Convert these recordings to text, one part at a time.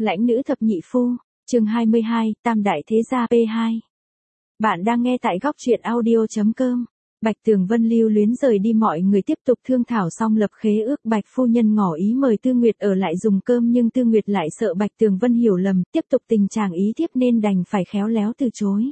Lãnh nữ thập nhị phu, chương 22, Tam đại thế gia P2. Bạn đang nghe tại góc truyện audio.com. Bạch Tường Vân lưu luyến rời đi, mọi người tiếp tục thương thảo xong lập khế ước. Bạch phu nhân ngỏ ý mời Tư Nguyệt ở lại dùng cơm, nhưng Tư Nguyệt lại sợ Bạch Tường Vân hiểu lầm, tiếp tục tình trạng ý thiếp nên đành phải khéo léo từ chối.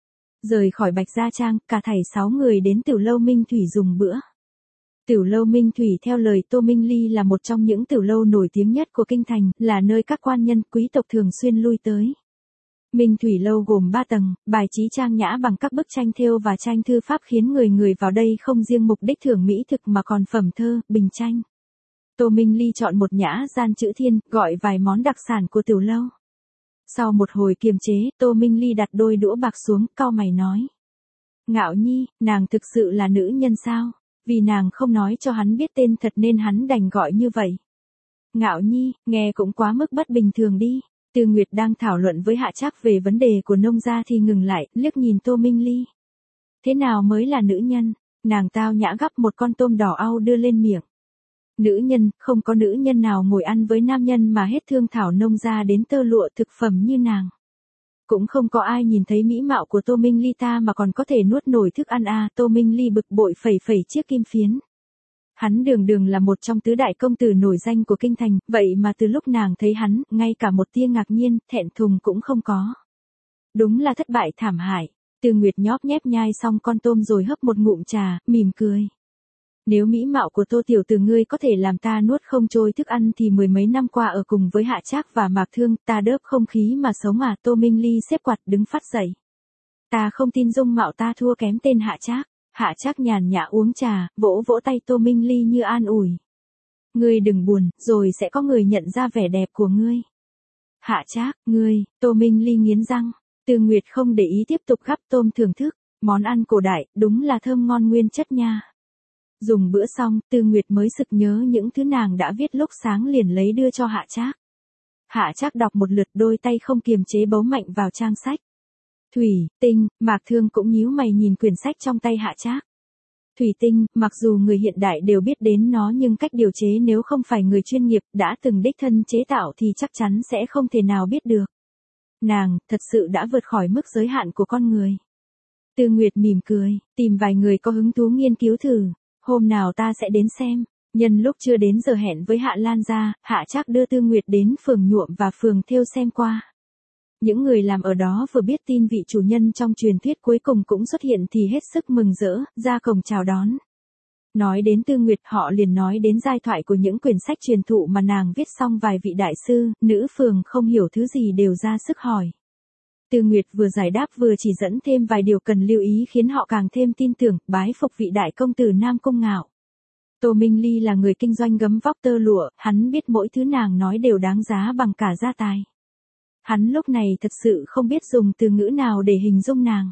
Rời khỏi Bạch Gia Trang, cả thảy 6 người đến Tiểu lâu Minh Thủy dùng bữa. Tiểu lâu Minh Thủy theo lời Tô Minh Ly là một trong những tiểu lâu nổi tiếng nhất của kinh thành, là nơi các quan nhân, quý tộc thường xuyên lui tới. Minh Thủy lâu gồm 3 tầng, bài trí trang nhã bằng các bức tranh thêu và tranh thư pháp khiến người vào đây không riêng mục đích thưởng mỹ thực mà còn phẩm thơ, bình tranh. Tô Minh Ly chọn một nhã gian chữ thiên, gọi vài món đặc sản của tiểu lâu. Sau một hồi kiềm chế, Tô Minh Ly đặt đôi đũa bạc xuống, cau mày nói. Ngạo Nhi, nàng thực sự là nữ nhân sao? Vì nàng không nói cho hắn biết tên thật nên hắn đành gọi như vậy. Ngạo Nhi, nghe cũng quá mức bất bình thường đi. Tư Nguyệt đang thảo luận với Hạ Trác về vấn đề của nông gia thì ngừng lại, liếc nhìn Tô Minh Ly. Thế nào mới là nữ nhân? Nàng tao nhã gắp một con tôm đỏ au đưa lên miệng. Nữ nhân, không có nữ nhân nào ngồi ăn với nam nhân mà hết thương thảo nông gia đến tơ lụa thực phẩm như nàng. Cũng không có ai nhìn thấy mỹ mạo của Tô Minh Ly ta mà còn có thể nuốt nổi thức ăn à. Tô Minh Ly bực bội phẩy chiếc kim phiến. Hắn đường là một trong tứ đại công tử nổi danh của kinh thành, vậy mà từ lúc nàng thấy hắn, ngay cả một tia ngạc nhiên, thẹn thùng cũng không có. Đúng là thất bại thảm hại. Tư Nguyệt nhóp nhép nhai xong con tôm rồi hấp một ngụm trà, mỉm cười. Nếu mỹ mạo của Tô tiểu tử ngươi có thể làm ta nuốt không trôi thức ăn thì 10 mấy năm qua ở cùng với Hạ Trác và Mạc Thương, ta đớp không khí mà sống à. Tô Minh Ly xếp quạt đứng phát dậy. Ta không tin dung mạo ta thua kém tên Hạ Trác. Hạ Trác nhàn nhã uống trà, vỗ tay Tô Minh Ly như an ủi. Ngươi đừng buồn, rồi sẽ có người nhận ra vẻ đẹp của ngươi. Hạ Trác, ngươi, Tô Minh Ly nghiến răng. Tư Nguyệt không để ý tiếp tục gắp tôm thưởng thức, món ăn cổ đại, đúng là thơm ngon nguyên chất nha. Dùng bữa xong, Tư Nguyệt mới sực nhớ những thứ nàng đã viết lúc sáng liền lấy đưa cho Hạ Trác. Hạ Trác đọc một lượt, đôi tay không kiềm chế bấu mạnh vào trang sách. Thủy Tinh, Mạc Thương cũng nhíu mày nhìn quyển sách trong tay Hạ Trác. Thủy Tinh, mặc dù người hiện đại đều biết đến nó nhưng cách điều chế nếu không phải người chuyên nghiệp đã từng đích thân chế tạo thì chắc chắn sẽ không thể nào biết được. Nàng, thật sự đã vượt khỏi mức giới hạn của con người. Tư Nguyệt mỉm cười, tìm vài người có hứng thú nghiên cứu thử. Hôm nào ta sẽ đến xem. Nhân lúc chưa đến giờ hẹn với Hạ Lan gia, Hạ Trác đưa Tư Nguyệt đến phường nhuộm và phường thêu xem qua. Những người làm ở đó vừa biết tin vị chủ nhân trong truyền thuyết cuối cùng cũng xuất hiện thì hết sức mừng rỡ, ra cổng chào đón. Nói đến Tư Nguyệt họ liền nói đến giai thoại của những quyển sách truyền thụ mà nàng viết, xong vài vị đại sư, nữ phường không hiểu thứ gì đều ra sức hỏi. Tư Nguyệt vừa giải đáp vừa chỉ dẫn thêm vài điều cần lưu ý khiến họ càng thêm tin tưởng, bái phục vị đại công tử Nam Cung Ngạo. Tô Minh Ly là người kinh doanh gấm vóc tơ lụa, hắn biết mỗi thứ nàng nói đều đáng giá bằng cả gia tài. Hắn lúc này thật sự không biết dùng từ ngữ nào để hình dung nàng.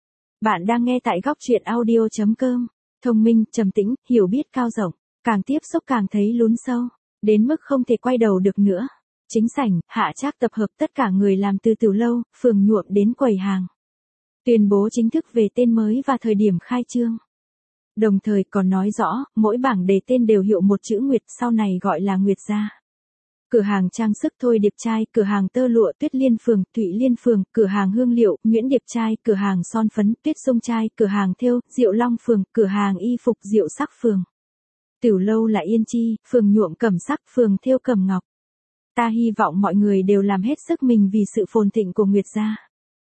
Bạn đang nghe tại góc truyện audio.com. Thông minh, trầm tĩnh, hiểu biết cao rộng, càng tiếp xúc càng thấy lún sâu, đến mức không thể quay đầu được nữa. Chính sảnh, Hạ Trác tập hợp tất cả người làm từ tiểu lâu, phường nhuộm đến quầy hàng. Tuyên bố chính thức về tên mới và thời điểm khai trương. Đồng thời còn nói rõ, mỗi bảng đề tên đều hiệu một chữ Nguyệt, sau này gọi là Nguyệt gia. Cửa hàng trang sức Thôi Điệp Trai, cửa hàng tơ lụa Tuyết Liên Phường, Thụy Liên Phường, cửa hàng hương liệu Nguyễn Điệp Trai, cửa hàng son phấn Tuyết Dung Trai, cửa hàng thêu Diệu Long Phường, cửa hàng y phục Diệu Sắc Phường. Tiểu lâu là Yên Chi, phường nhuộm Cẩm Sắc, phường thêu Cẩm Ngọc. Ta hy vọng mọi người đều làm hết sức mình vì sự phồn thịnh của Nguyệt gia.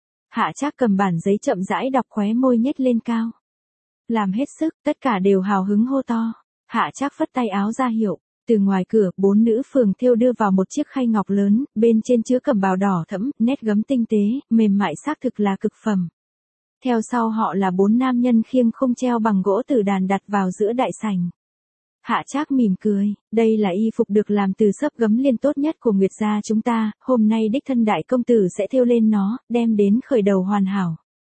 Hạ Trác cầm bản giấy chậm rãi đọc, khóe môi nhếch lên cao. Làm hết sức, tất cả đều hào hứng hô to. Hạ Trác phất tay áo ra hiệu. Từ ngoài cửa, 4 nữ phường thêu đưa vào một chiếc khay ngọc lớn, bên trên chứa cẩm bào đỏ thẫm, nét gấm tinh tế, mềm mại xác thực là cực phẩm. Theo sau họ là 4 nam nhân khiêng khung treo bằng gỗ tử đàn đặt vào giữa đại sảnh. Hạ Trác mỉm cười, đây là y phục được làm từ xớp gấm liên tốt nhất của Nguyệt gia chúng ta, hôm nay đích thân đại công tử sẽ thêu lên nó, đem đến khởi đầu hoàn hảo.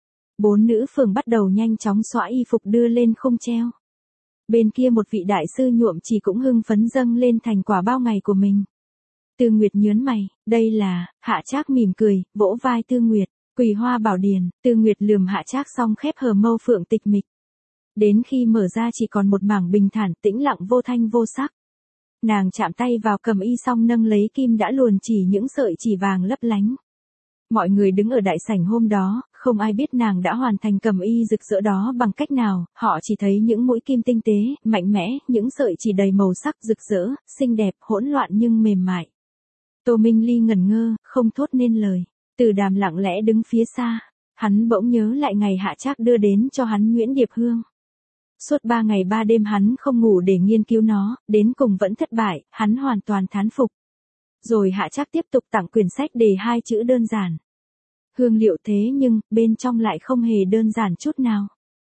4 nữ phường bắt đầu nhanh chóng xõa y phục đưa lên khung treo. Bên kia một vị đại sư nhuộm chỉ cũng hưng phấn dâng lên thành quả bao ngày của mình. Tư Nguyệt nhớn mày, đây là, Hạ Trác mỉm cười, vỗ vai Tư Nguyệt, Quỳ Hoa Bảo Điển. Tư Nguyệt lườm Hạ Trác xong khép hờ mâu phượng tịch mịch. Đến khi mở ra chỉ còn một mảng bình thản tĩnh lặng vô thanh vô sắc. Nàng chạm tay vào cầm y xong nâng lấy kim đã luồn chỉ những sợi chỉ vàng lấp lánh. Mọi người đứng ở đại sảnh hôm đó, không ai biết nàng đã hoàn thành cầm y rực rỡ đó bằng cách nào, họ chỉ thấy những mũi kim tinh tế, mạnh mẽ, những sợi chỉ đầy màu sắc rực rỡ, xinh đẹp, hỗn loạn nhưng mềm mại. Tô Minh Ly ngẩn ngơ, không thốt nên lời. Từ Đàm lặng lẽ đứng phía xa, hắn bỗng nhớ lại ngày Hạ Trác đưa đến cho hắn nhuyễn điệp hương. Suốt 3 ngày 3 đêm hắn không ngủ để nghiên cứu nó, đến cùng vẫn thất bại, hắn hoàn toàn thán phục. Rồi Hạ Trác tiếp tục tặng quyển sách đề 2 chữ đơn giản. Hương liệu thế nhưng, bên trong lại không hề đơn giản chút nào.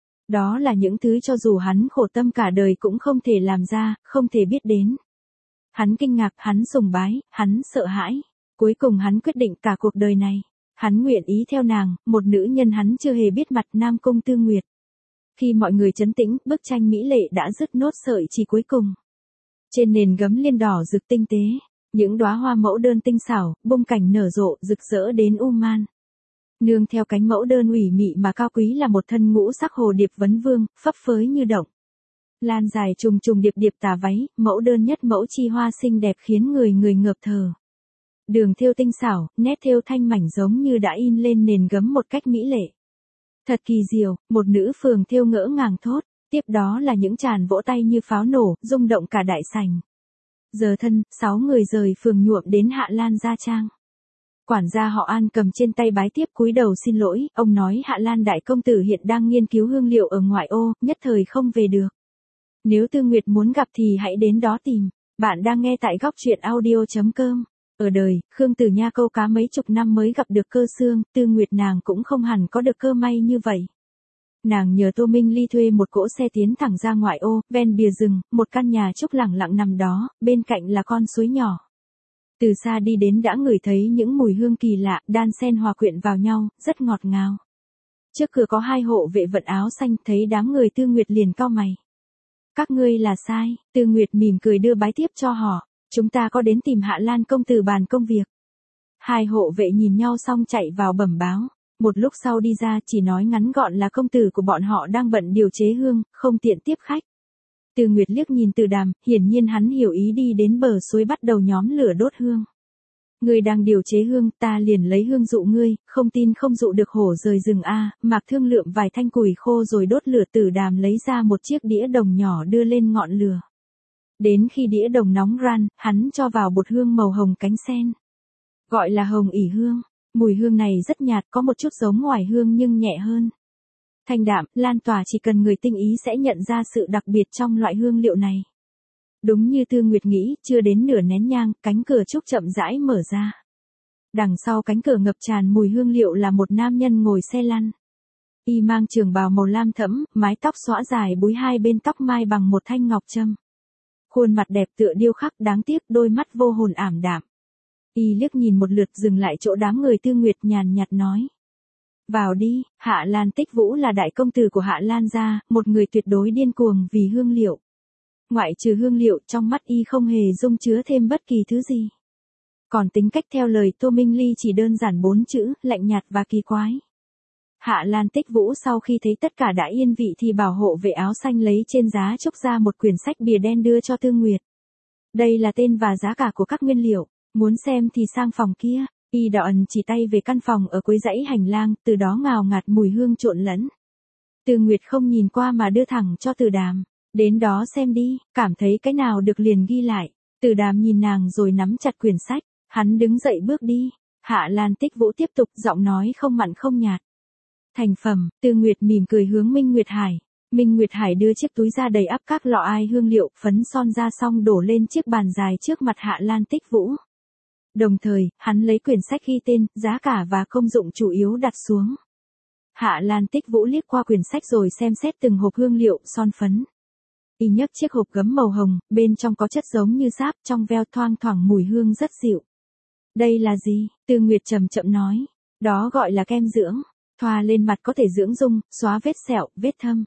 Đó là những thứ cho dù hắn khổ tâm cả đời cũng không thể làm ra, không thể biết đến. Hắn kinh ngạc, hắn sùng bái, hắn sợ hãi. Cuối cùng hắn quyết định cả cuộc đời này. Hắn nguyện ý theo nàng, một nữ nhân hắn chưa hề biết mặt, Nam Cung Tư Nguyệt. Khi mọi người trấn tĩnh, bức tranh mỹ lệ đã dứt nốt sợi chỉ cuối cùng. Trên nền gấm liên đỏ rực tinh tế, những đóa hoa mẫu đơn tinh xảo, bông cảnh nở rộ rực rỡ đến u man. Nương theo cánh mẫu đơn ủy mị mà cao quý là một thân ngũ sắc hồ điệp vấn vương, phấp phới như động. Lan dài trùng trùng điệp điệp tà váy, mẫu đơn nhất mẫu chi hoa xinh đẹp khiến người ngợp thờ. Đường thêu tinh xảo, nét thêu thanh mảnh giống như đã in lên nền gấm một cách mỹ lệ. Thật kỳ diệu, một nữ phường thêu ngỡ ngàng thốt, tiếp đó là những tràng vỗ tay như pháo nổ, rung động cả đại sảnh. Giờ thân, 6 người rời phường nhuộm đến Hạ Lan gia trang. Quản gia họ An cầm trên tay bái tiếp cúi đầu xin lỗi, ông nói Hạ Lan đại công tử hiện đang nghiên cứu hương liệu ở ngoại ô, nhất thời không về được. Nếu Tư Nguyệt muốn gặp thì hãy đến đó tìm. Bạn đang nghe tại góc truyện audio.com. Ở đời, Khương Tử Nha câu cá mấy chục năm mới gặp được cơ xương, Tư Nguyệt nàng cũng không hẳn có được cơ may như vậy. Nàng nhờ Tô Minh Ly thuê một cỗ xe tiến thẳng ra ngoại ô, ven bìa rừng, một căn nhà trúc lẳng lặng nằm đó, bên cạnh là con suối nhỏ. Từ xa đi đến đã ngửi thấy những mùi hương kỳ lạ, đan xen hòa quyện vào nhau, rất ngọt ngào. Trước cửa có 2 hộ vệ vận áo xanh, thấy đám người Tư Nguyệt liền cau mày. Các ngươi là sai, Tư Nguyệt mỉm cười đưa bái tiếp cho họ. Chúng ta có đến tìm Hạ Lan công tử bàn công việc. 2 hộ vệ nhìn nhau xong chạy vào bẩm báo. Một lúc sau đi ra chỉ nói ngắn gọn là công tử của bọn họ đang bận điều chế hương, không tiện tiếp khách. Từ Nguyệt liếc nhìn Từ Đàm, hiển nhiên hắn hiểu ý đi đến bờ suối bắt đầu nhóm lửa đốt hương. Ngươi đang điều chế hương, ta liền lấy hương dụ ngươi, không tin không dụ được hổ rời rừng a. Mạc thương lượng vài thanh củi khô rồi đốt lửa. Từ Đàm lấy ra một chiếc đĩa đồng nhỏ đưa lên ngọn lửa. Đến khi đĩa đồng nóng ran, hắn cho vào bột hương màu hồng cánh sen. Gọi là hồng ỉ hương. Mùi hương này rất nhạt, có một chút giống ngoài hương nhưng nhẹ hơn. Thanh đạm, lan tỏa, chỉ cần người tinh ý sẽ nhận ra sự đặc biệt trong loại hương liệu này. Đúng như Tư Nguyệt nghĩ, chưa đến nửa nén nhang, cánh cửa trúc chậm rãi mở ra. Đằng sau cánh cửa ngập tràn mùi hương liệu là một nam nhân ngồi xe lăn. Y mang trường bào màu lam thẫm, mái tóc xõa dài búi hai bên tóc mai bằng một thanh ngọc trâm. Khuôn mặt đẹp tựa điêu khắc, đáng tiếc đôi mắt vô hồn ảm đạm. Y liếc nhìn một lượt dừng lại chỗ đám người Tư Nguyệt nhàn nhạt nói. Vào đi, Hạ Lan Tích Vũ là đại công tử của Hạ Lan gia, một người tuyệt đối điên cuồng vì hương liệu. Ngoại trừ hương liệu, trong mắt y không hề dung chứa thêm bất kỳ thứ gì. Còn tính cách theo lời Tô Minh Ly chỉ đơn giản 4 chữ, lạnh nhạt và kỳ quái. Hạ Lan Tích Vũ sau khi thấy tất cả đã yên vị thì bảo hộ vệ áo xanh lấy trên giá trúc ra một quyển sách bìa đen đưa cho Tư Nguyệt. Đây là tên và giá cả của các nguyên liệu, muốn xem thì sang phòng kia. Y đỏ ẩn chỉ tay về căn phòng ở cuối dãy hành lang, từ đó ngào ngạt mùi hương trộn lẫn. Từ Nguyệt không nhìn qua mà đưa thẳng cho Từ Đàm. Đến đó xem đi, cảm thấy cái nào được liền ghi lại. Từ Đàm nhìn nàng rồi nắm chặt quyển sách, hắn đứng dậy bước đi. Hạ Lan Tích Vũ tiếp tục, giọng nói không mặn không nhạt. Thành phẩm, Từ Nguyệt mỉm cười hướng Minh Nguyệt Hải. Minh Nguyệt Hải đưa chiếc túi ra đầy ắp các lọ ai hương liệu, phấn son ra xong đổ lên chiếc bàn dài trước mặt Hạ Lan Tích Vũ. Đồng thời, hắn lấy quyển sách ghi tên, giá cả và công dụng chủ yếu đặt xuống. Hạ Lan Tích Vũ liếc qua quyển sách rồi xem xét từng hộp hương liệu, son phấn. Y nhấc chiếc hộp gấm màu hồng, bên trong có chất giống như sáp, trong veo thoang thoảng mùi hương rất dịu. Đây là gì? Tư Nguyệt chậm chậm nói. Đó gọi là kem dưỡng. Thoa lên mặt có thể dưỡng dung, xóa vết sẹo, vết thâm.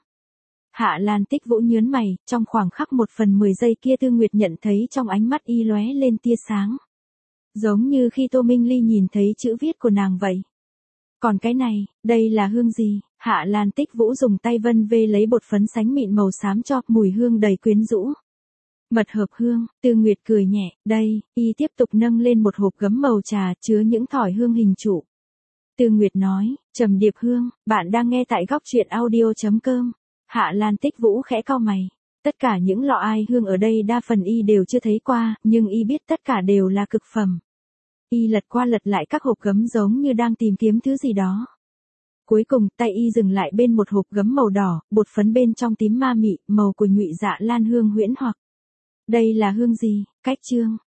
Hạ Lan Tích Vũ nhớn mày, trong khoảng khắc 1/10 giây kia Tư Nguyệt nhận thấy trong ánh mắt y lóe lên tia sáng. Giống như khi Tô Minh Ly nhìn thấy chữ viết của nàng vậy. Còn cái này, đây là hương gì? Hạ Lan Tích Vũ dùng tay vân vê lấy bột phấn sánh mịn màu xám cho, mùi hương đầy quyến rũ. Mật hợp hương, Tư Nguyệt cười nhẹ, đây, y tiếp tục nâng lên một hộp gấm màu trà chứa những thỏi hương hình trụ. Tư Nguyệt nói, Trầm Điệp Hương, bạn đang nghe tại góc truyện audio.com. Hạ Lan Tích Vũ khẽ cau mày. Tất cả những lọ ai hương ở đây đa phần y đều chưa thấy qua, nhưng y biết tất cả đều là cực phẩm. Y lật qua lật lại các hộp gấm giống như đang tìm kiếm thứ gì đó. Cuối cùng, tay y dừng lại bên một hộp gấm màu đỏ, bột phấn bên trong tím ma mị, màu của nhụy dạ lan hương huyễn hoặc. Đây là hương gì? Cách chương.